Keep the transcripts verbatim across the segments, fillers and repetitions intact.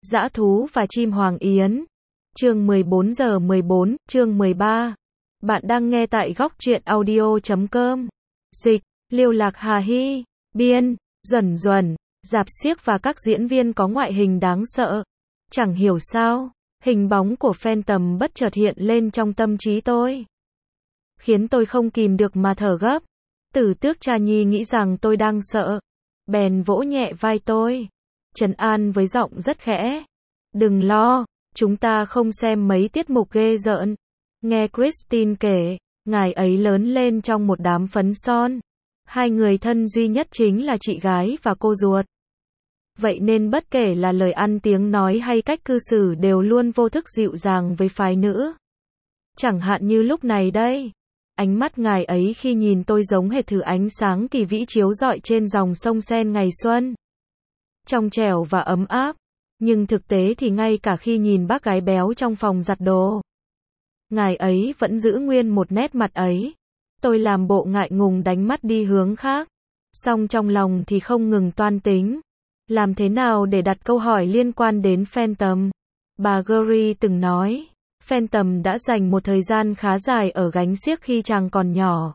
Dã thú và chim hoàng yến. Chương mười bốn giờ mười bốn, chương mười ba. Bạn đang nghe tại góc truyện audio chấm com. Dịch, Liêu Lạc Hà Hy, biên, Duẩn Duẩn, rạp xiếc và các diễn viên có ngoại hình đáng sợ. Chẳng hiểu sao, hình bóng của Phantom bất chợt hiện lên trong tâm trí tôi, khiến tôi không kìm được mà thở gấp. Tử Tước Cha Nhi nghĩ rằng tôi đang sợ, bèn vỗ nhẹ vai tôi, trấn an với giọng rất khẽ. Đừng lo, chúng ta không xem mấy tiết mục ghê rợn. Nghe Christine kể, ngài ấy lớn lên trong một đám phấn son. Hai người thân duy nhất chính là chị gái và cô ruột. Vậy nên bất kể là lời ăn tiếng nói hay cách cư xử đều luôn vô thức dịu dàng với phái nữ. Chẳng hạn như lúc này đây. Ánh mắt ngài ấy khi nhìn tôi giống hệt thử ánh sáng kỳ vĩ chiếu rọi trên dòng sông Sen ngày xuân. Trong trẻo và ấm áp. Nhưng thực tế thì ngay cả khi nhìn bác gái béo trong phòng giặt đồ, ngài ấy vẫn giữ nguyên một nét mặt ấy. Tôi làm bộ ngại ngùng đánh mắt đi hướng khác. Song trong lòng thì không ngừng toan tính. Làm thế nào để đặt câu hỏi liên quan đến Phantom? Bà Gary từng nói, Phantom đã dành một thời gian khá dài ở gánh xiếc khi chàng còn nhỏ.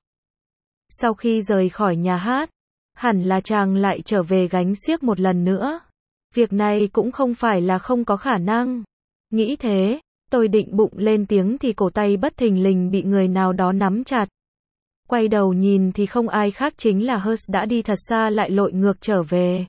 Sau khi rời khỏi nhà hát, hẳn là chàng lại trở về gánh xiếc một lần nữa. Việc này cũng không phải là không có khả năng. Nghĩ thế, tôi định bụng lên tiếng thì cổ tay bất thình lình bị người nào đó nắm chặt. Quay đầu nhìn thì không ai khác chính là Hurst đã đi thật xa lại lội ngược trở về.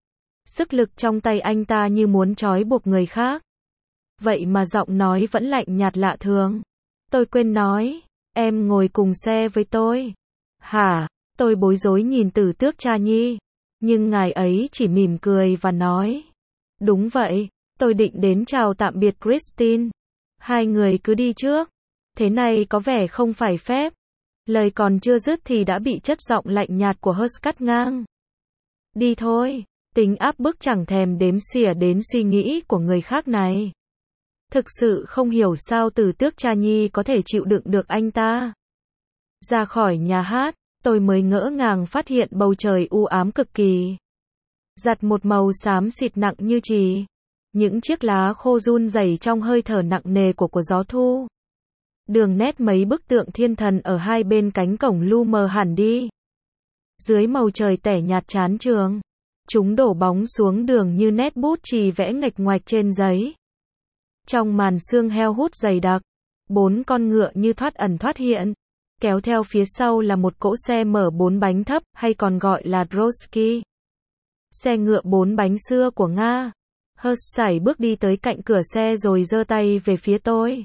Sức lực trong tay anh ta như muốn trói buộc người khác. Vậy mà giọng nói vẫn lạnh nhạt lạ thường. Tôi quên nói, em ngồi cùng xe với tôi. Hả? Tôi bối rối nhìn Tử Tước Cha Nhi. Nhưng ngài ấy chỉ mỉm cười và nói, đúng vậy, tôi định đến chào tạm biệt Christine. Hai người cứ đi trước. Thế này có vẻ không phải phép. Lời còn chưa dứt thì đã bị chất giọng lạnh nhạt của Hurst cắt ngang. Đi thôi. Tính áp bức chẳng thèm đếm xỉa đến suy nghĩ của người khác này. Thực sự không hiểu sao Tử Tước Cha Nhi có thể chịu đựng được anh ta. Ra khỏi nhà hát, tôi mới ngỡ ngàng phát hiện bầu trời u ám cực kỳ. Giặt một màu xám xịt nặng như chì. Những chiếc lá khô run rẩy trong hơi thở nặng nề của của gió thu. Đường nét mấy bức tượng thiên thần ở hai bên cánh cổng lu mờ hẳn đi. Dưới màu trời tẻ nhạt chán trường, chúng đổ bóng xuống đường như nét bút chì vẽ nghịch ngoạch trên giấy. Trong màn sương heo hút dày đặc, bốn con ngựa như thoát ẩn thoát hiện. Kéo theo phía sau là một cỗ xe mở bốn bánh thấp, hay còn gọi là Drosky. Xe ngựa bốn bánh xưa của Nga. Hurst sải bước đi tới cạnh cửa xe rồi giơ tay về phía tôi.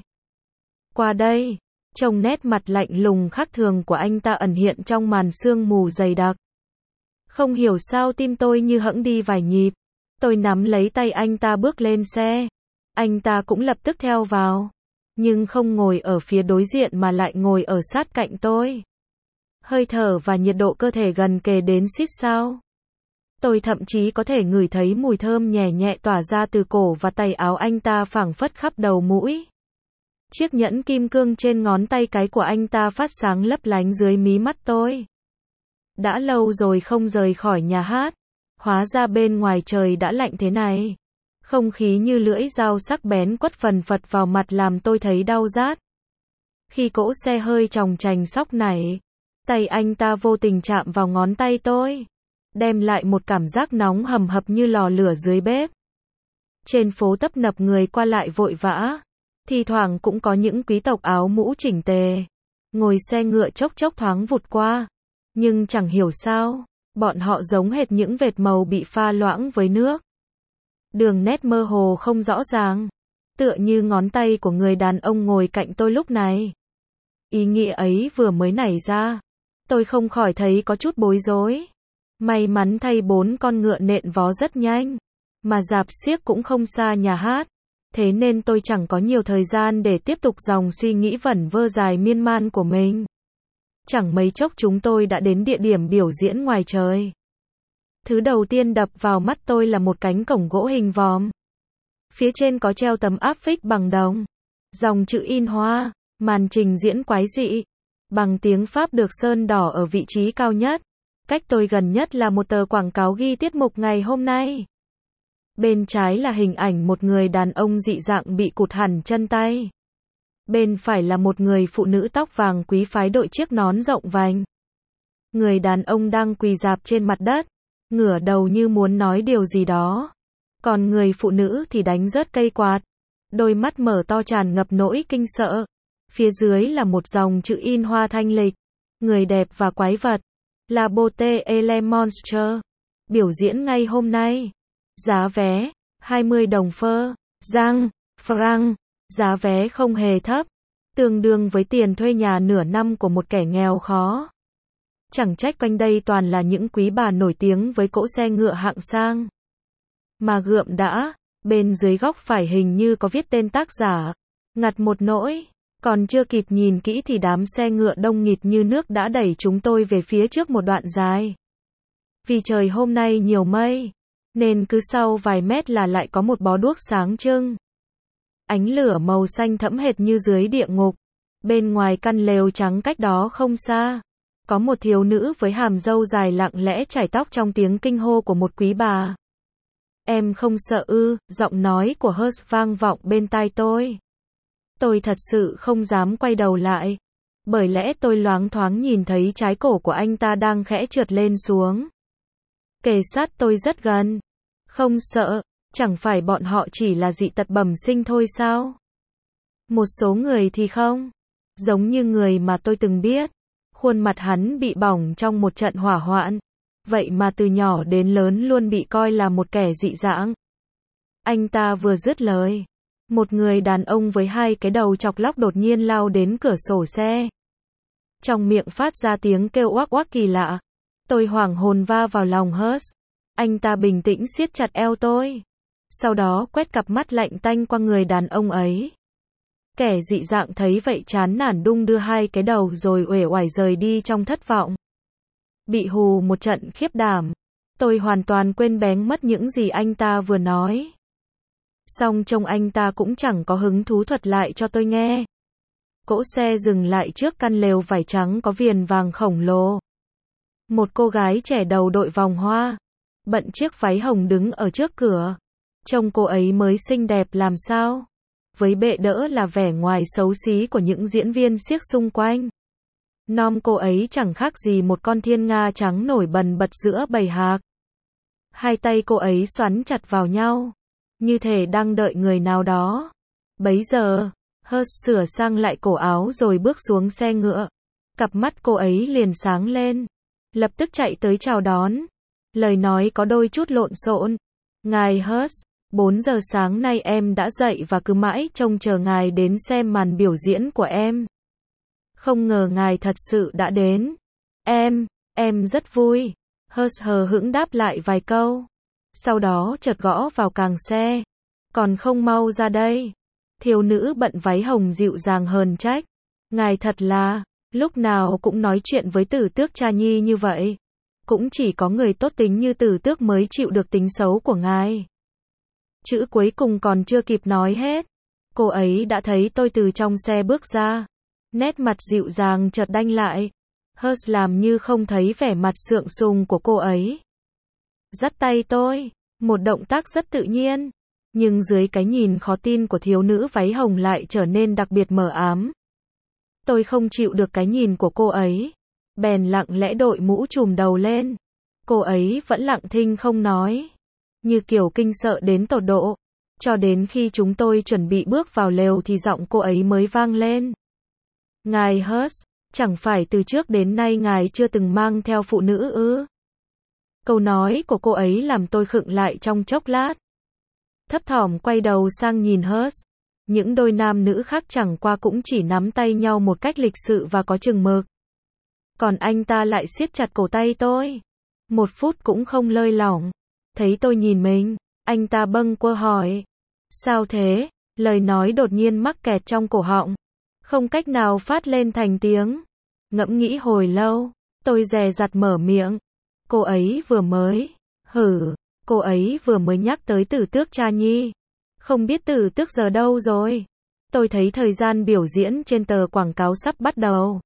Qua đây. Trông nét mặt lạnh lùng khác thường của anh ta ẩn hiện trong màn sương mù dày đặc. Không hiểu sao tim tôi như hẫng đi vài nhịp. Tôi nắm lấy tay anh ta bước lên xe. Anh ta cũng lập tức theo vào. Nhưng không ngồi ở phía đối diện mà lại ngồi ở sát cạnh tôi. Hơi thở và nhiệt độ cơ thể gần kề đến xít sao. Tôi thậm chí có thể ngửi thấy mùi thơm nhẹ nhẹ tỏa ra từ cổ và tay áo anh ta phảng phất khắp đầu mũi. Chiếc nhẫn kim cương trên ngón tay cái của anh ta phát sáng lấp lánh dưới mí mắt tôi. Đã lâu rồi không rời khỏi nhà hát. Hóa ra bên ngoài trời đã lạnh thế này. Không khí như lưỡi dao sắc bén quất phần phật vào mặt làm tôi thấy đau rát. Khi cỗ xe hơi chòng chành sóc nảy, tay anh ta vô tình chạm vào ngón tay tôi, đem lại một cảm giác nóng hầm hập như lò lửa dưới bếp. Trên phố tấp nập người qua lại vội vã, thi thoảng cũng có những quý tộc áo mũ chỉnh tề, ngồi xe ngựa chốc chốc thoáng vụt qua. Nhưng chẳng hiểu sao, bọn họ giống hệt những vệt màu bị pha loãng với nước. Đường nét mơ hồ không rõ ràng, tựa như ngón tay của người đàn ông ngồi cạnh tôi lúc này. Ý nghĩa ấy vừa mới nảy ra, tôi không khỏi thấy có chút bối rối. May mắn thay bốn con ngựa nện vó rất nhanh, mà rạp xiếc cũng không xa nhà hát, thế nên tôi chẳng có nhiều thời gian để tiếp tục dòng suy nghĩ vẩn vơ dài miên man của mình. Chẳng mấy chốc chúng tôi đã đến địa điểm biểu diễn ngoài trời. Thứ đầu tiên đập vào mắt tôi là một cánh cổng gỗ hình vòm. Phía trên có treo tấm áp phích bằng đồng. Dòng chữ in hoa, màn trình diễn quái dị. Bằng tiếng Pháp được sơn đỏ ở vị trí cao nhất. Cách tôi gần nhất là một tờ quảng cáo ghi tiết mục ngày hôm nay. Bên trái là hình ảnh một người đàn ông dị dạng bị cụt hẳn chân tay. Bên phải là một người phụ nữ tóc vàng quý phái đội chiếc nón rộng vành. Người đàn ông đang quỳ rạp trên mặt đất, ngửa đầu như muốn nói điều gì đó. Còn người phụ nữ thì đánh rớt cây quạt, đôi mắt mở to tràn ngập nỗi kinh sợ. Phía dưới là một dòng chữ in hoa thanh lịch. Người đẹp và quái vật. La beauté et le monstre. Biểu diễn ngay hôm nay. Giá vé, hai mươi đồng phơ, giang, franc. Giá vé không hề thấp. Tương đương với tiền thuê nhà nửa năm của một kẻ nghèo khó. Chẳng trách quanh đây toàn là những quý bà nổi tiếng với cỗ xe ngựa hạng sang. Mà gượm đã, bên dưới góc phải hình như có viết tên tác giả. Ngặt một nỗi, còn chưa kịp nhìn kỹ thì đám xe ngựa đông nghịt như nước đã đẩy chúng tôi về phía trước một đoạn dài. Vì trời hôm nay nhiều mây, nên cứ sau vài mét là lại có một bó đuốc sáng trưng. Ánh lửa màu xanh thẫm hệt như dưới địa ngục. Bên ngoài căn lều trắng cách đó không xa, có một thiếu nữ với hàm râu dài lặng lẽ chải tóc trong tiếng kinh hô của một quý bà. Em không sợ ư? Giọng nói của Hers vang vọng bên tai tôi. Tôi thật sự không dám quay đầu lại, bởi lẽ tôi loáng thoáng nhìn thấy trái cổ của anh ta đang khẽ trượt lên xuống. Kề sát tôi rất gần. Không sợ, chẳng phải bọn họ chỉ là dị tật bẩm sinh thôi sao? Một số người thì không. Giống như người mà tôi từng biết. Khuôn mặt hắn bị bỏng trong một trận hỏa hoạn. Vậy mà từ nhỏ đến lớn luôn bị coi là một kẻ dị dạng. Anh ta vừa dứt lời, một người đàn ông với hai cái đầu chọc lóc đột nhiên lao đến cửa sổ xe. Trong miệng phát ra tiếng kêu oác oác kỳ lạ. Tôi hoảng hồn va vào lòng Hers. Anh ta bình tĩnh siết chặt eo tôi. Sau đó quét cặp mắt lạnh tanh qua người đàn ông ấy. Kẻ dị dạng thấy vậy chán nản đung đưa hai cái đầu rồi uể oải rời đi trong thất vọng. Bị hù một trận khiếp đảm. Tôi hoàn toàn quên bén mất những gì anh ta vừa nói. Song trông anh ta cũng chẳng có hứng thú thuật lại cho tôi nghe. Cỗ xe dừng lại trước căn lều vải trắng có viền vàng khổng lồ. Một cô gái trẻ đầu đội vòng hoa, bận chiếc váy hồng đứng ở trước cửa. Trông cô ấy mới xinh đẹp làm sao. Với bệ đỡ là vẻ ngoài xấu xí của những diễn viên xiếc xung quanh. Nom cô ấy chẳng khác gì một con thiên nga trắng nổi bần bật giữa bầy hạc. Hai tay cô ấy xoắn chặt vào nhau, như thể đang đợi người nào đó. Bấy giờ, Hers sửa sang lại cổ áo rồi bước xuống xe ngựa. Cặp mắt cô ấy liền sáng lên, lập tức chạy tới chào đón. Lời nói có đôi chút lộn xộn. Ngài Hers, bốn giờ sáng nay em đã dậy và cứ mãi trông chờ ngài đến xem màn biểu diễn của em. Không ngờ ngài thật sự đã đến. Em, em rất vui. Hers hờ hững đáp lại vài câu. Sau đó chợt gõ vào càng xe. Còn không mau ra đây. Thiếu nữ bận váy hồng dịu dàng hờn trách. Ngài thật là, lúc nào cũng nói chuyện với Tử Tước cha nhi như vậy. Cũng chỉ có người tốt tính như Tử Tước mới chịu được tính xấu của ngài. Chữ cuối cùng còn chưa kịp nói hết. Cô ấy đã thấy tôi từ trong xe bước ra. Nét mặt dịu dàng chợt đanh lại. Hers làm như không thấy vẻ mặt sượng sùng của cô ấy. Dắt tay tôi, một động tác rất tự nhiên. Nhưng dưới cái nhìn khó tin của thiếu nữ váy hồng lại trở nên đặc biệt mờ ám. Tôi không chịu được cái nhìn của cô ấy. Bèn lặng lẽ đội mũ trùm đầu lên. Cô ấy vẫn lặng thinh không nói. Như kiểu kinh sợ đến tột độ. Cho đến khi chúng tôi chuẩn bị bước vào lều thì giọng cô ấy mới vang lên. Ngài Hers, chẳng phải từ trước đến nay ngài chưa từng mang theo phụ nữ ư? Câu nói của cô ấy làm tôi khựng lại trong chốc lát. Thấp thỏm quay đầu sang nhìn Hers. Những đôi nam nữ khác chẳng qua cũng chỉ nắm tay nhau một cách lịch sự và có chừng mực. Còn anh ta lại siết chặt cổ tay tôi. Một phút cũng không lơi lỏng. Thấy tôi nhìn mình, anh ta bâng quơ hỏi. Sao thế? Lời nói đột nhiên mắc kẹt trong cổ họng. Không cách nào phát lên thành tiếng. Ngẫm nghĩ hồi lâu, tôi dè dặt mở miệng. Cô ấy vừa mới, hử, cô ấy vừa mới nhắc tới Tử Tước cha nhi. Không biết Tử Tước giờ đâu rồi? Tôi thấy thời gian biểu diễn trên tờ quảng cáo sắp bắt đầu.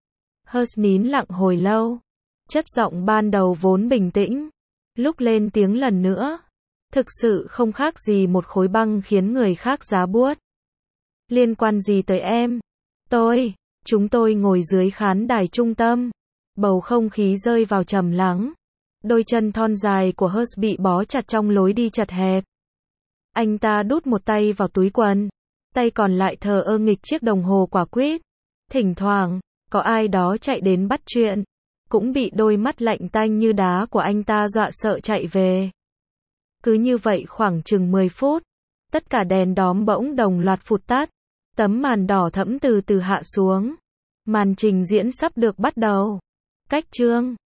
Hers nín lặng hồi lâu. Chất giọng ban đầu vốn bình tĩnh. Lúc lên tiếng lần nữa. Thực sự không khác gì một khối băng khiến người khác giá buốt. Liên quan gì tới em? Tôi, chúng tôi ngồi dưới khán đài trung tâm. Bầu không khí rơi vào trầm lắng. Đôi chân thon dài của Hers bị bó chặt trong lối đi chật hẹp. Anh ta đút một tay vào túi quần. Tay còn lại thờ ơ nghịch chiếc đồng hồ quả quýt. Thỉnh thoảng, có ai đó chạy đến bắt chuyện. Cũng bị đôi mắt lạnh tanh như đá của anh ta dọa sợ chạy về. Cứ như vậy khoảng chừng mười phút. Tất cả đèn đóm bỗng đồng loạt phụt tắt. Tấm màn đỏ thẫm từ từ hạ xuống. Màn trình diễn sắp được bắt đầu. Cách chương